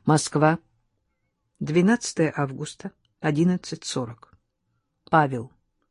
Москва, 12 августа, 11:40. Павел.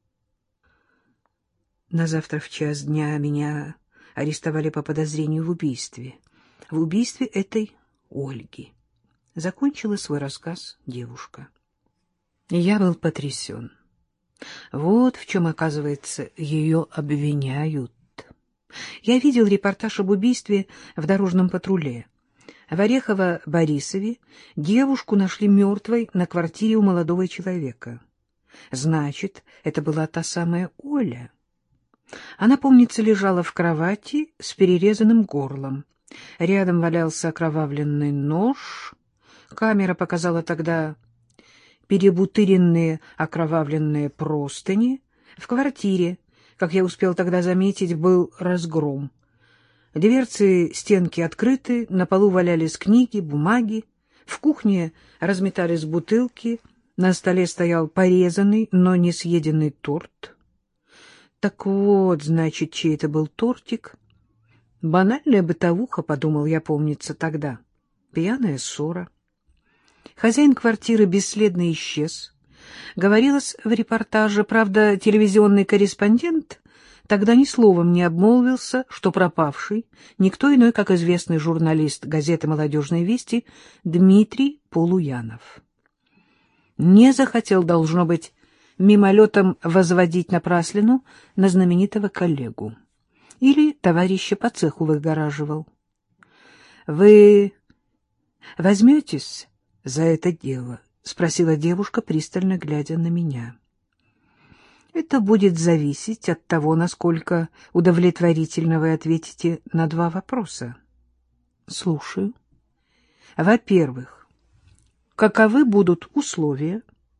На завтра в час дня меня арестовали по подозрению в убийстве. В убийстве этой Ольги. Закончила свой рассказ девушка. И я был потрясен. Вот в чем, оказывается, ее обвиняют. Я видел репортаж об убийстве в дорожном патруле. В Орехово-Борисове девушку нашли мертвой на квартире у молодого человека. Значит, это была та самая Оля. Она, помнится, лежала в кровати с перерезанным горлом. Рядом валялся окровавленный нож. Камера показала тогда перебутыренные окровавленные простыни. В квартире, как я успел тогда заметить, был разгром. Дверцы стенки открыты, на полу валялись книги, бумаги. В кухне разметались бутылки, на столе стоял порезанный, но не съеденный торт. Так вот, значит, чей это был тортик. Банальная бытовуха, подумал я, помнится, тогда. Пьяная ссора. Хозяин квартиры бесследно исчез. Говорилось в репортаже, правда, телевизионный корреспондент тогда ни словом не обмолвился, что пропавший никто иной, как известный журналист газеты «Молодежные вести» Дмитрий Полуянов. Не захотел, должно быть, мимолетом возводить напраслину на знаменитого коллегу. Или товарища по цеху выгораживал. — Вы возьметесь за это дело? — спросила девушка, пристально глядя на меня. — Это будет зависеть от того, насколько удовлетворительно вы ответите на два вопроса. — Слушаю. — Во-первых, каковы будут условия?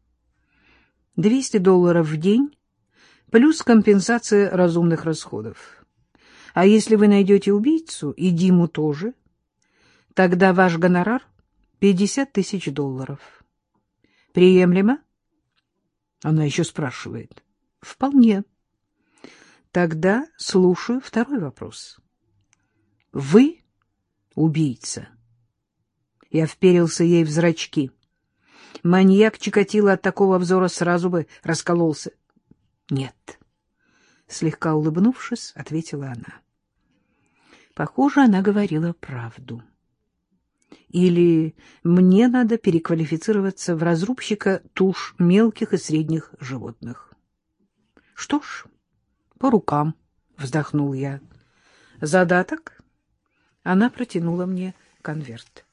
$200 в день плюс компенсация разумных расходов. А если вы найдете убийцу, и Диму тоже, тогда ваш гонорар — $50 000. Приемлемо? Она еще спрашивает. Вполне. Тогда слушаю второй вопрос. Вы убийца? Я вперился ей в зрачки. Маньяк Чикатило от такого обзора сразу бы раскололся. Нет. Слегка улыбнувшись, ответила она. Похоже, она говорила правду. Или мне надо переквалифицироваться в разрубщика туш мелких и средних животных. Что ж, по рукам, вздохнул я. Задаток? Она протянула мне конверт.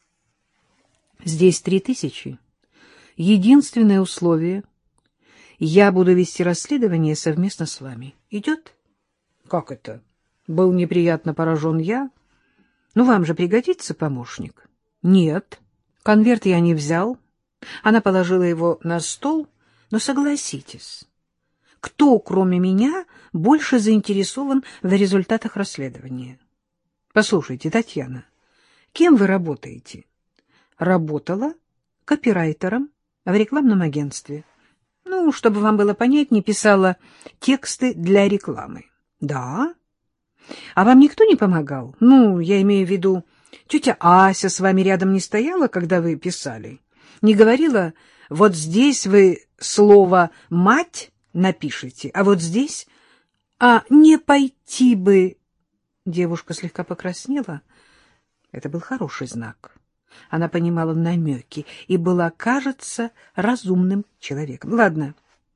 Здесь 3000. Единственное условие — я буду вести расследование совместно с вами. Идет? Как это? Был неприятно поражен я. Ну, вам же пригодится помощник. Нет. Конверт я не взял. Она положила его на стол. Но согласитесь, кто, кроме меня, больше заинтересован в результатах расследования? Послушайте, Татьяна, кем вы работаете? Работала копирайтером в рекламном агентстве. Ну, чтобы вам было понятнее, писала тексты для рекламы. Да? А вам никто не помогал? Ну, я имею в виду, тетя Ася с вами рядом не стояла, когда вы писали? Не говорила, вот здесь вы слово «мать» напишите, а вот здесь... А не пойти бы... Девушка слегка покраснела. Это был хороший знак. Она понимала намеки и была, кажется, разумным человеком. — Ладно,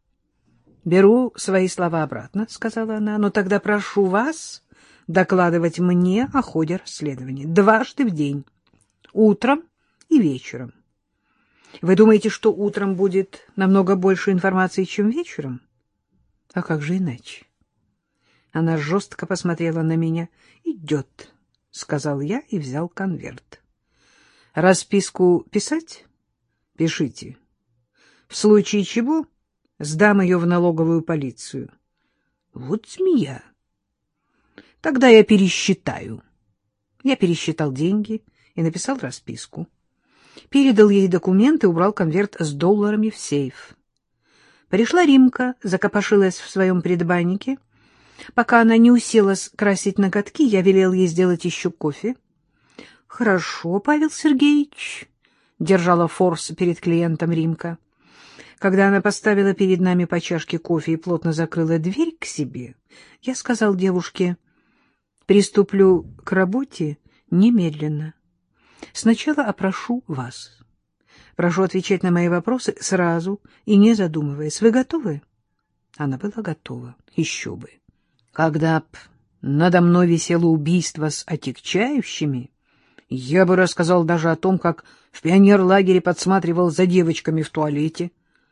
беру свои слова обратно, — сказала она, — но тогда прошу вас докладывать мне о ходе расследования 2 раза в день, утром и вечером. Вы думаете, что утром будет намного больше информации, чем вечером? А как же иначе? Она жестко посмотрела на меня. — Идет, — сказал я и взял конверт. Расписку писать? Пишите. В случае чего сдам ее в налоговую полицию. Вот змея. Тогда я пересчитаю. Я пересчитал деньги и написал расписку. Передал ей документы и убрал конверт с долларами в сейф. Пришла Римка, закопошилась в своем предбаннике. Пока она не уселась красить ноготки, я велел ей сделать еще кофе. — Хорошо, Павел Сергеевич, — держала форс перед клиентом Римка. Когда она поставила перед нами по чашке кофе и плотно закрыла дверь к себе, я сказал девушке: «Приступлю к работе немедленно. Сначала опрошу вас. Прошу отвечать на мои вопросы сразу и не задумываясь. Вы готовы?» Она была готова. Еще бы. Когда б надо мной висело убийство с отягчающими, я бы рассказал даже о том, как в пионерлагере подсматривал за девочками в туалете.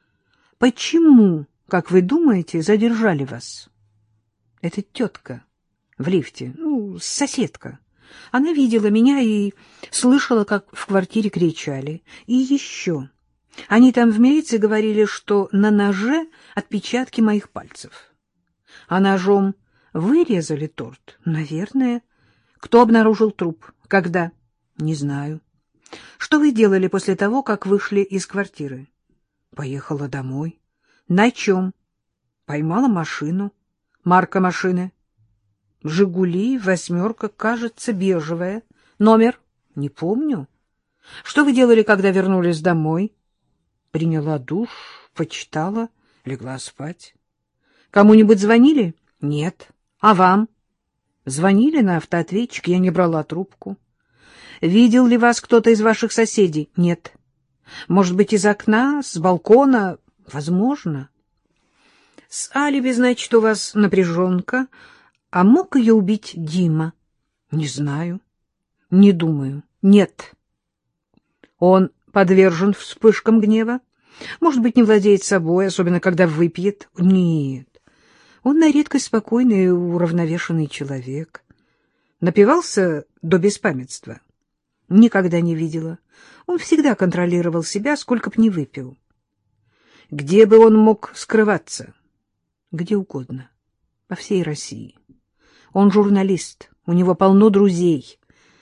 Почему, как вы думаете, задержали вас? Это тетка в лифте, соседка. Она видела меня и слышала, как в квартире кричали. И еще. Они там в милиции говорили, что на ноже отпечатки моих пальцев. А ножом вырезали торт? Наверное. Кто обнаружил труп? Когда? Не знаю. Что вы делали после того, как вышли из квартиры? Поехала домой. На чем? Поймала машину. Марка машины? «Жигули», «восьмерка», кажется, бежевая. Номер? Не помню. Что вы делали, когда вернулись домой? Приняла душ, почитала, легла спать. Кому-нибудь звонили? Нет. А вам? Звонили на автоответчик, я не брала трубку. Видел ли вас кто-то из ваших соседей? Нет. Может быть, из окна, с балкона? Возможно. С алиби, значит, у вас напряженка. А мог ее убить Дима? Не знаю. Не думаю. Нет. Он подвержен вспышкам гнева? Может быть, не владеет собой, особенно когда выпьет? Нет. Он на редкость спокойный и уравновешенный человек. Напивался до беспамятства? Никогда не видела. Он всегда контролировал себя, сколько б ни выпил. Где бы он мог скрываться? Где угодно. По всей России. Он журналист, у него полно друзей.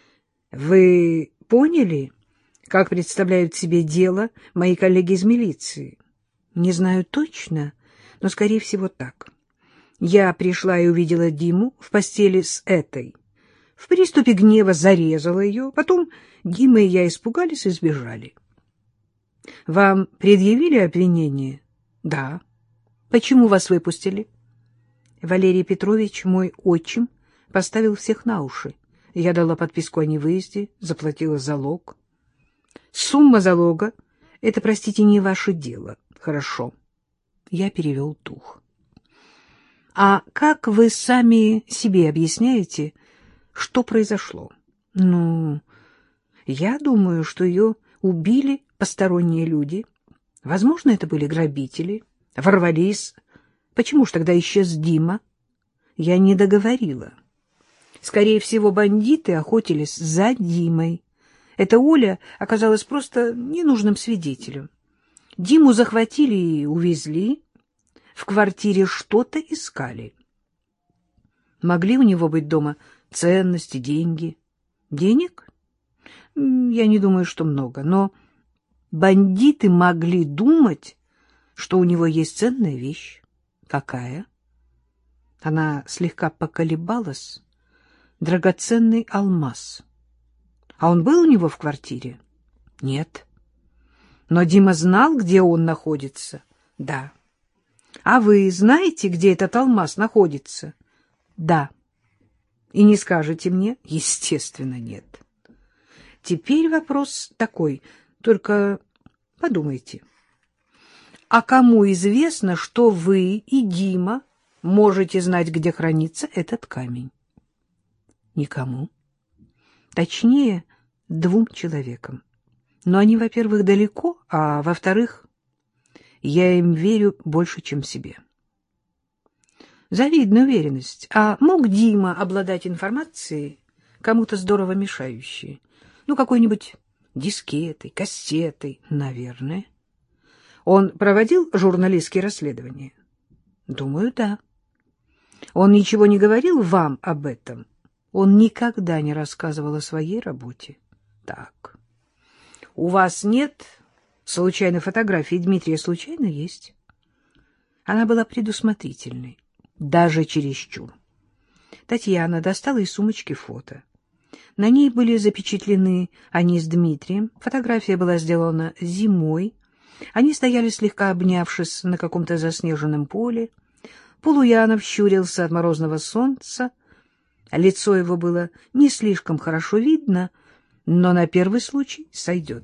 Вы поняли, как представляют себе дело мои коллеги из милиции? Не знаю точно, но, скорее всего, так. Я пришла и увидела Диму в постели с этой. В приступе гнева зарезала ее, потом Дима и я испугались и сбежали. Вам предъявили обвинение? Да. Почему вас выпустили? Валерий Петрович, мой отчим, поставил всех на уши. Я дала подписку о невыезде, заплатила залог. Сумма залога — это, простите, не ваше дело. Хорошо. Я перевел дух. А как вы сами себе объясняете, что произошло? Я думаю, что ее убили посторонние люди. Возможно, это были грабители. Ворвались. Почему ж тогда исчез Дима? Я не договорила. Скорее всего, бандиты охотились за Димой. Эта Оля оказалась просто ненужным свидетелем. Диму захватили и увезли. В квартире что-то искали. Могли у него быть дома ценности, деньги? Денег? Я не думаю, что много, но бандиты могли думать, что у него есть ценная вещь. Какая? Она слегка поколебалась. Драгоценный алмаз. А он был у него в квартире? Нет. Но Дима знал, где он находится? Да. А вы знаете, где этот алмаз находится? Да. И не скажете мне? Естественно, нет. Теперь вопрос такой, только подумайте. А кому известно, что вы и Дима можете знать, где хранится этот камень? Никому. Точнее, 2 человекам. Но они, во-первых, далеко, а во-вторых, я им верю больше, чем себе. Завидная уверенность. А мог Дима обладать информацией, кому-то здорово мешающей? Какой-нибудь дискетой, кассетой, наверное. Он проводил журналистские расследования? Думаю, да. Он ничего не говорил вам об этом? Он никогда не рассказывал о своей работе. Так. У вас нет случайной фотографии Дмитрия? Случайно есть. Она была предусмотрительной, даже чересчур. Татьяна достала из сумочки фото. На ней были запечатлены они с Дмитрием. Фотография была сделана зимой. Они стояли, слегка обнявшись, на каком-то заснеженном поле. Полуянов щурился от морозного солнца. Лицо его было не слишком хорошо видно, но на первый случай сойдет.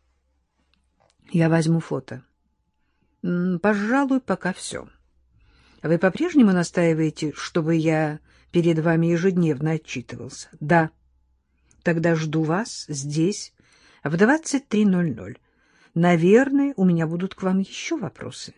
Я возьму фото. Пожалуй, пока все. Вы по-прежнему настаиваете, чтобы я перед вами ежедневно отчитывался? Да. Тогда жду вас здесь в 23:00. Наверное, у меня будут к вам еще вопросы.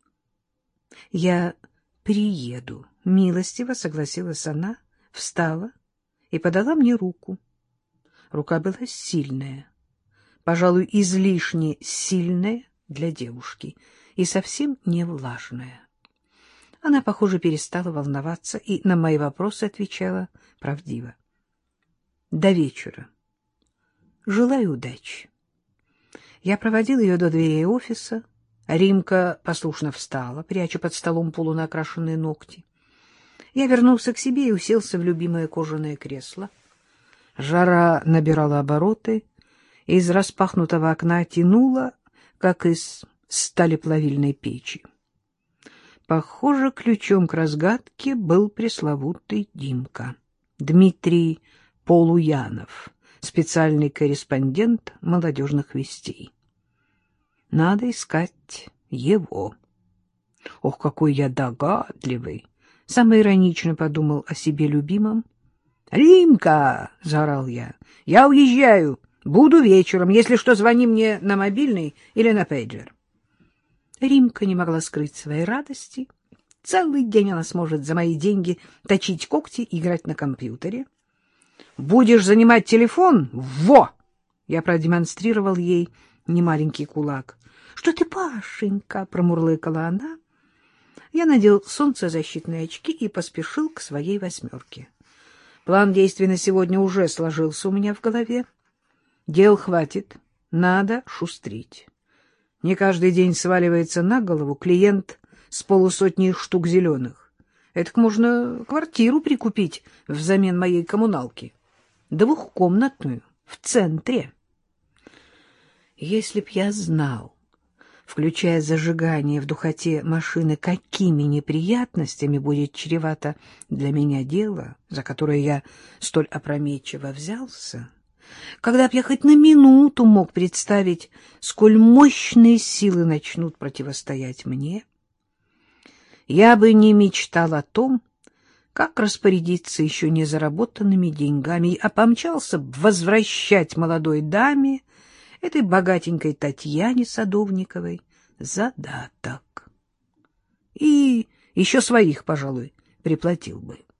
Я приеду. Милостиво согласилась она, встала и подала мне руку. Рука была сильная, пожалуй, излишне сильная для девушки и совсем не влажная. Она, похоже, перестала волноваться и на мои вопросы отвечала правдиво. До вечера. Желаю удачи. Я проводил ее до дверей офиса. Римка послушно встала, пряча под столом полунакрашенные ногти. Я вернулся к себе и уселся в любимое кожаное кресло. Жара набирала обороты, из распахнутого окна тянуло, как из сталеплавильной печи. Похоже, ключом к разгадке был пресловутый Димка. Дмитрий Полуянов, специальный корреспондент «Молодежных вестей». Надо искать его. Ох, какой я догадливый! Самоиронично подумал о себе любимом. «Римка!» — заорал я. «Я уезжаю. Буду вечером. Если что, звони мне на мобильный или на пейджер». Римка не могла скрыть своей радости. Целый день она сможет за мои деньги точить когти и играть на компьютере. «Будешь занимать телефон? Во!» Я продемонстрировал ей немаленький кулак. «Что ты, Пашенька?» — промурлыкала она. Я надел солнцезащитные очки и поспешил к своей 8. План действий на сегодня уже сложился у меня в голове. Дел хватит, надо шустрить. Не каждый день сваливается на голову клиент с 50 штук зеленых. Этак можно квартиру прикупить взамен моей коммуналки. 2-комнатную, в центре. Если б я знал, включая зажигание в духоте машины, какими неприятностями будет чревато для меня дело, за которое я столь опрометчиво взялся, когда б я хоть на минуту мог представить, сколь мощные силы начнут противостоять мне, я бы не мечтал о том, как распорядиться еще не заработанными деньгами, а помчался б возвращать молодой даме, этой богатенькой Татьяне Садовниковой, задаток. И еще своих, пожалуй, приплатил бы.